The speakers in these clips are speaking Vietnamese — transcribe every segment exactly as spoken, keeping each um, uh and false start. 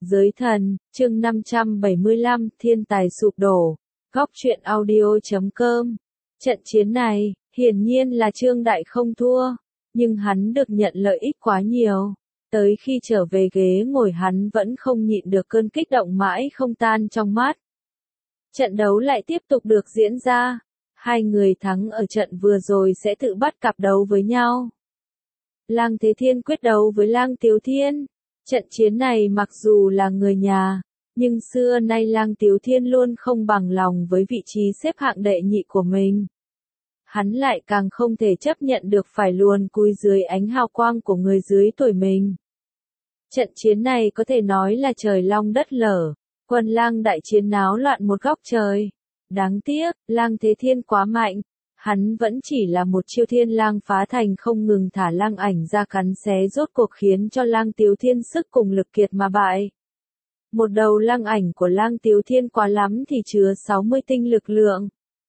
Giới thần, chương năm trăm bảy mươi lăm, thiên tài sụp đổ, góc truyện audio chấm com. Trận chiến này, hiển nhiên là Trương Đại không thua, nhưng hắn được nhận lợi ích quá nhiều. Tới khi trở về ghế ngồi hắn vẫn không nhịn được cơn kích động mãi không tan trong mắt. Trận đấu lại tiếp tục được diễn ra. Hai người thắng ở trận vừa rồi sẽ tự bắt cặp đấu với nhau. Lang Thế Thiên quyết đấu với Lang Tiếu Thiên. Trận chiến này mặc dù là người nhà, nhưng xưa nay Lang Tiếu Thiên luôn không bằng lòng với vị trí xếp hạng đệ nhị của mình. Hắn lại càng không thể chấp nhận được phải luồn cúi dưới ánh hào quang của người dưới tuổi mình. Trận chiến này có thể nói là trời long đất lở, quân Lang đại chiến náo loạn một góc trời. Đáng tiếc, Lang Thế Thiên quá mạnh. Hắn vẫn chỉ là một chiêu thiên lang phá thành không ngừng thả lang ảnh ra cắn xé rốt cuộc khiến cho Lang Tiếu Thiên sức cùng lực kiệt mà bại. Một đầu lang ảnh của Lang Tiếu Thiên quá lắm thì chứa sáu mươi tinh lực lượng.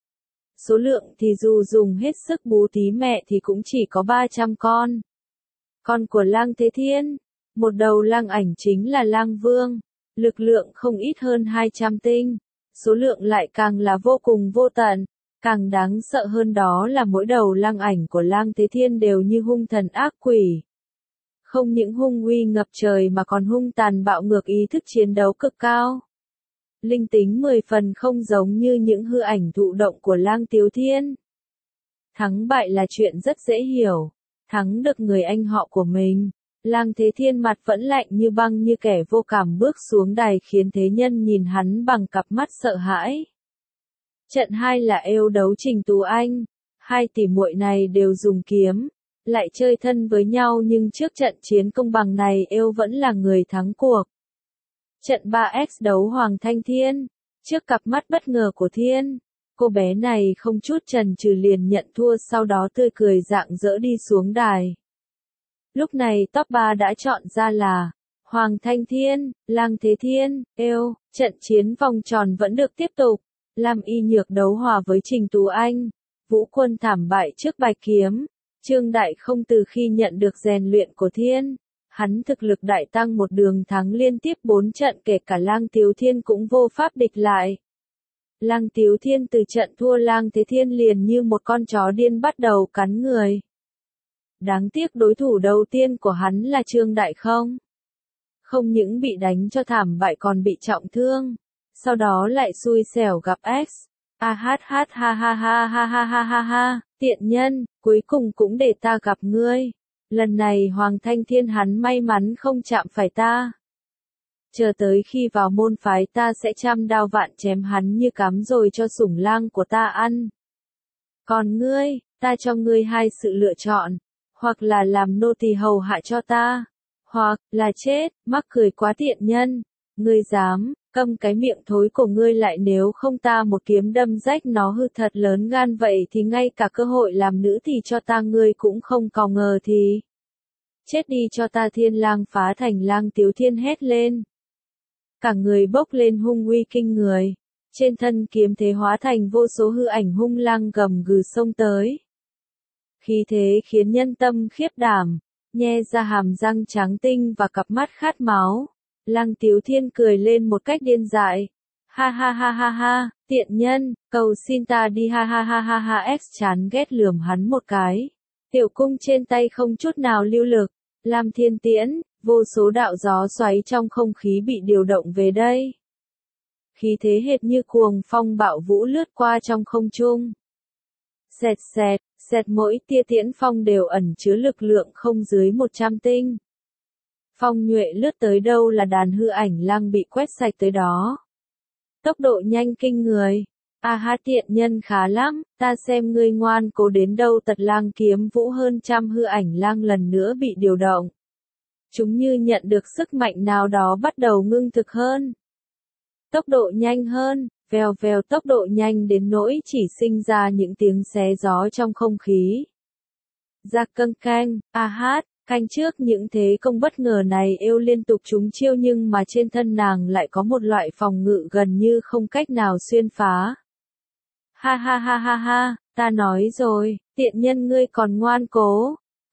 Số lượng thì dù dùng hết sức bú tí mẹ thì cũng chỉ có ba trăm con. Con của Lang Thế Thiên, một đầu lang ảnh chính là Lang Vương, lực lượng không ít hơn hai trăm tinh, số lượng lại càng là vô cùng vô tận. Càng đáng sợ hơn đó là mỗi đầu lang ảnh của Lang Thế Thiên đều như hung thần ác quỷ. Không những hung uy ngập trời mà còn hung tàn bạo ngược, ý thức chiến đấu cực cao. Linh tính mười phần không giống như những hư ảnh thụ động của Lang Tiếu Thiên. Thắng bại là chuyện rất dễ hiểu. Thắng được người anh họ của mình, Lang Thế Thiên mặt vẫn lạnh như băng như kẻ vô cảm bước xuống đài khiến thế nhân nhìn hắn bằng cặp mắt sợ hãi. Trận hai là êu đấu Trình Tú Anh. Hai tỷ muội này đều dùng kiếm, lại chơi thân với nhau nhưng trước trận chiến công bằng này êu vẫn là người thắng cuộc. Trận ba x đấu Hoàng Thanh Thiên. Trước cặp mắt bất ngờ của Thiên, cô bé này không chút chần chừ liền nhận thua, sau đó tươi cười rạng rỡ đi xuống đài. Lúc này top ba đã chọn ra là Hoàng Thanh Thiên, Lang Thế Thiên, êu. Trận chiến vòng tròn vẫn được tiếp tục. Lam Y Nhược đấu hòa với Trình Tú Anh. Vũ Quân thảm bại trước Bạch Kiếm. Trương Đại không từ khi nhận được rèn luyện của Thiên, hắn thực lực đại tăng một đường thắng liên tiếp bốn trận, kể cả Lang Tiếu Thiên cũng vô pháp địch lại. Lang Tiếu Thiên từ trận thua Lang Thế Thiên liền như một con chó điên bắt đầu cắn người. Đáng tiếc đối thủ đầu tiên của hắn là Trương Đại không. Không những bị đánh cho thảm bại còn bị trọng thương. Sau đó lại xui xẻo gặp X. A hát hát ha ha ha ha ha ha ha ha, tiện nhân, cuối cùng cũng để ta gặp ngươi. Lần này Hoàng Thanh Thiên hắn may mắn không chạm phải ta. Chờ tới khi vào môn phái ta sẽ trăm đao vạn chém hắn như cắm rồi cho sủng lang của ta ăn. Còn ngươi, ta cho ngươi hai sự lựa chọn, hoặc là làm nô tỳ hầu hạ cho ta, hoặc là chết. Mắc cười quá tiện nhân, ngươi dám. Câm cái miệng thối của ngươi lại, nếu không ta một kiếm đâm rách nó hư thật lớn gan vậy thì ngay cả cơ hội làm nữ thì cho ta ngươi cũng không có ngờ thì. Chết đi cho ta. Thiên lang phá thành Lang Tiếu Thiên hét lên. Cả người bốc lên hung uy kinh người. Trên thân kiếm thế hóa thành vô số hư ảnh hung lang gầm gừ xông tới. Khí thế khiến nhân tâm khiếp đảm, nhe ra hàm răng trắng tinh và cặp mắt khát máu. Lang Tiếu Thiên cười lên một cách điên dại. Ha ha ha ha ha, tiện nhân, cầu xin ta đi, ha ha ha ha ha. X chán ghét lườm hắn một cái. Tiểu cung trên tay không chút nào lưu lực. Lam Thiên Tiễn, vô số đạo gió xoáy trong không khí bị điều động về đây. Khí thế hệt như cuồng phong bạo vũ lướt qua trong không trung. Xẹt xẹt, xẹt, mỗi tia tiễn phong đều ẩn chứa lực lượng không dưới một trăm tinh. Phong nhuệ lướt tới đâu là đàn hư ảnh lang bị quét sạch tới đó. Tốc độ nhanh kinh người. A hát tiện nhân khá lắm, ta xem ngươi ngoan cố đến đâu. Tật Lang kiếm vũ hơn trăm hư ảnh lang lần nữa bị điều động. Chúng như nhận được sức mạnh nào đó bắt đầu ngưng thực hơn. Tốc độ nhanh hơn, vèo vèo, tốc độ nhanh đến nỗi chỉ sinh ra những tiếng xé gió trong không khí. Ra câng canh, a hát. Canh trước những thế công bất ngờ này êu liên tục trúng chiêu, nhưng mà trên thân nàng lại có một loại phòng ngự gần như không cách nào xuyên phá. Ha ha ha ha ha, ta nói rồi, tiện nhân ngươi còn ngoan cố.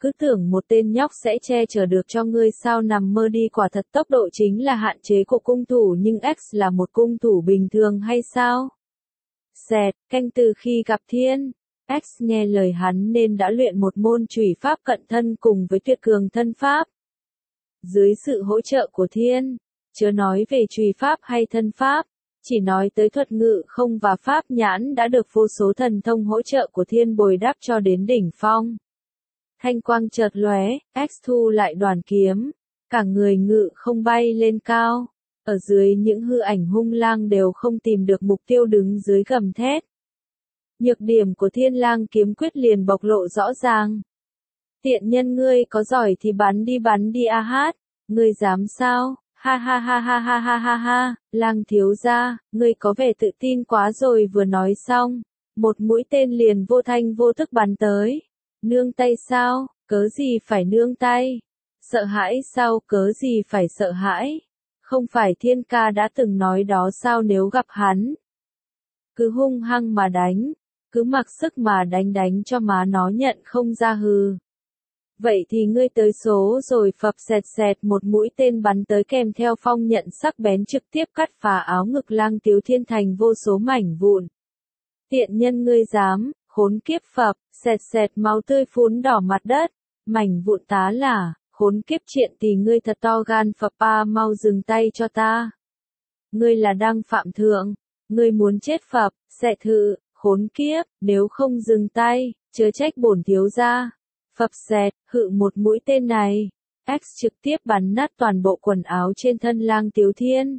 Cứ tưởng một tên nhóc sẽ che chở được cho ngươi sao, nằm mơ đi, quả thật tốc độ chính là hạn chế của cung thủ, nhưng X là một cung thủ bình thường hay sao? Xẹt, canh từ khi gặp thiên. X nghe lời hắn nên đã luyện một môn chủy pháp cận thân cùng với tuyệt cường thân pháp. Dưới sự hỗ trợ của thiên, chớ nói về chủy pháp hay thân pháp, chỉ nói tới thuật ngự không và pháp nhãn đã được vô số thần thông hỗ trợ của thiên bồi đắp cho đến đỉnh phong. Thanh quang chợt lóe, X thu lại đoàn kiếm, cả người ngự không bay lên cao. Ở dưới những hư ảnh hung lang đều không tìm được mục tiêu, đứng dưới gầm thét. Nhược điểm của Thiên Lang kiếm quyết liền bộc lộ rõ ràng. Tiện nhân, ngươi có giỏi thì bắn đi bắn đi a hát, ngươi dám sao? Ha ha ha ha ha ha ha ha, Lang thiếu gia, ngươi có vẻ tự tin quá rồi. Vừa nói xong, một mũi tên liền vô thanh vô tức bắn tới. Nương tay sao? Cớ gì phải nương tay? Sợ hãi sao? Cớ gì phải sợ hãi? Không phải Thiên ca đã từng nói đó sao, nếu gặp hắn, cứ hung hăng mà đánh, cứ mặc sức mà đánh đánh cho má nó nhận không ra hừ. Vậy thì ngươi tới số rồi, phập xẹt xẹt, một mũi tên bắn tới kèm theo phong nhận sắc bén trực tiếp cắt phá áo ngực Lang Tiếu Thiên thành vô số mảnh vụn. Tiện nhân, ngươi dám, khốn kiếp, phập, xẹt xẹt, máu tươi phun đỏ mặt đất, mảnh vụn tá lả. Khốn kiếp triện tỳ, ngươi thật to gan, phập a, mau dừng tay cho ta. Ngươi là đang phạm thượng, ngươi muốn chết, phập, xẹt thự, khốn kiếp, nếu không dừng tay, chớ trách bổn thiếu gia. Phập xẹt, hự, một mũi tên này, X trực tiếp bắn nát toàn bộ quần áo trên thân Lang Tiếu Thiên,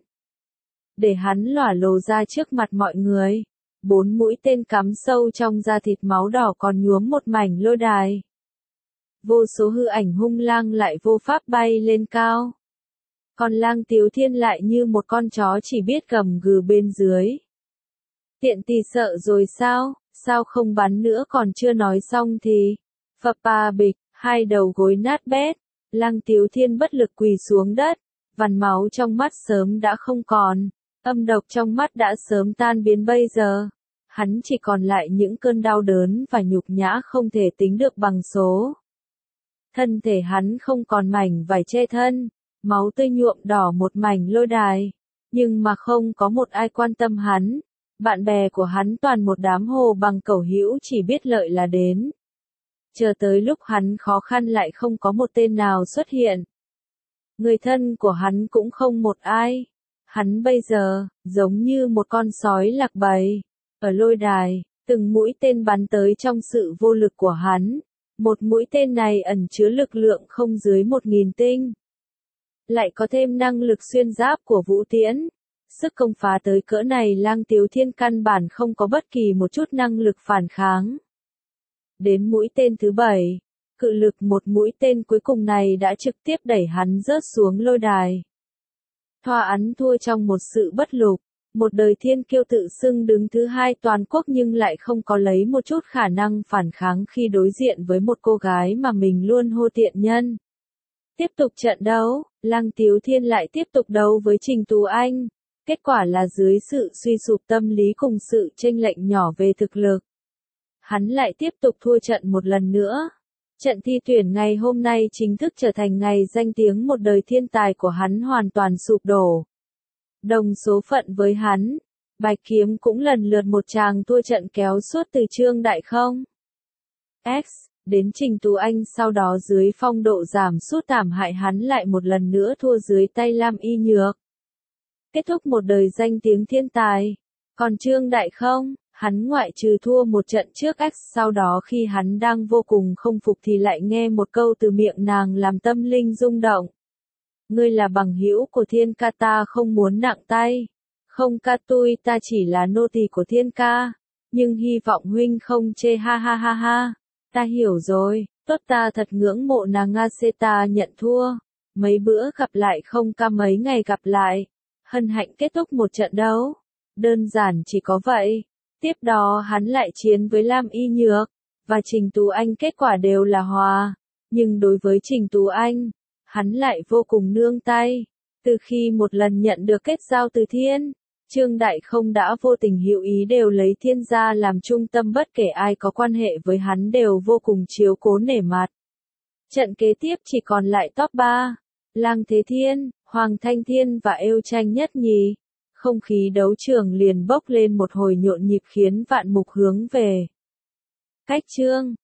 để hắn lỏa lồ ra trước mặt mọi người. Bốn mũi tên cắm sâu trong da thịt, máu đỏ còn nhuốm một mảnh lôi đài. Vô số hư ảnh hung lang lại vô pháp bay lên cao. Còn Lang Tiếu Thiên lại như một con chó chỉ biết gầm gừ bên dưới. Tiện tỳ sợ rồi sao, sao không bắn nữa? Còn chưa nói xong thì, phập pa bịch, hai đầu gối nát bét, Lang Tiếu Thiên bất lực quỳ xuống đất, vằn máu trong mắt sớm đã không còn, âm độc trong mắt đã sớm tan biến, bây giờ, hắn chỉ còn lại những cơn đau đớn và nhục nhã không thể tính được bằng số. Thân thể hắn không còn mảnh vải che thân, máu tươi nhuộm đỏ một mảnh lôi đài, nhưng mà không có một ai quan tâm hắn. Bạn bè của hắn toàn một đám hồ bằng cẩu hữu chỉ biết lợi là đến. Chờ tới lúc hắn khó khăn lại không có một tên nào xuất hiện. Người thân của hắn cũng không một ai. Hắn bây giờ, giống như một con sói lạc bầy. Ở lôi đài, từng mũi tên bắn tới trong sự vô lực của hắn. Một mũi tên này ẩn chứa lực lượng không dưới một nghìn tinh. Lại có thêm năng lực xuyên giáp của vũ tiễn. Sức công phá tới cỡ này Lang Tiếu Thiên căn bản không có bất kỳ một chút năng lực phản kháng. Đến mũi tên thứ bảy, cự lực một mũi tên cuối cùng này đã trực tiếp đẩy hắn rớt xuống lôi đài. Thoa Ấn thua trong một sự bất lục, một đời thiên kiêu tự xưng đứng thứ hai toàn quốc nhưng lại không có lấy một chút khả năng phản kháng khi đối diện với một cô gái mà mình luôn hô tiện nhân. Tiếp tục trận đấu, Lang Tiếu Thiên lại tiếp tục đấu với Trình Tú Anh. Kết quả là dưới sự suy sụp tâm lý cùng sự chênh lệch nhỏ về thực lực, hắn lại tiếp tục thua trận một lần nữa. Trận thi tuyển ngày hôm nay chính thức trở thành ngày danh tiếng một đời thiên tài của hắn hoàn toàn sụp đổ. Đồng số phận với hắn, Bạch Kiếm cũng lần lượt một tràng thua trận kéo suốt từ Trương Đại Không X đến Trình Tú Anh, sau đó dưới phong độ giảm sút thảm hại hắn lại một lần nữa thua dưới tay Lam Y Nhược. Kết thúc một đời danh tiếng thiên tài. Còn Trương Đại Không, hắn ngoại trừ thua một trận trước X, sau đó khi hắn đang vô cùng không phục thì lại nghe một câu từ miệng nàng làm tâm linh rung động. Ngươi là bằng hữu của Thiên ca, ta không muốn nặng tay. Không ca, tôi ta chỉ là nô tỳ của Thiên ca. Nhưng hy vọng huynh không chê, ha ha ha ha. Ta hiểu rồi, tốt, ta thật ngưỡng mộ nàng Nga xê, ta nhận thua. Mấy bữa gặp lại không ca, mấy ngày gặp lại. Hân hạnh kết thúc một trận đấu. Đơn giản chỉ có vậy. Tiếp đó hắn lại chiến với Lam Y Nhược và Trình Tú Anh, kết quả đều là hòa. Nhưng đối với Trình Tú Anh, hắn lại vô cùng nương tay. Từ khi một lần nhận được kết giao từ Thiên, Trương Đại Không đã vô tình hữu ý đều lấy Thiên gia làm trung tâm, bất kể ai có quan hệ với hắn đều vô cùng chiếu cố nể mặt. Trận kế tiếp chỉ còn lại top ba. Lang Thế Thiên, Hoàng Thanh Thiên và Êu Tranh nhất nhì. Không khí đấu trường liền bốc lên một hồi nhộn nhịp khiến vạn mục hướng về. Cách chương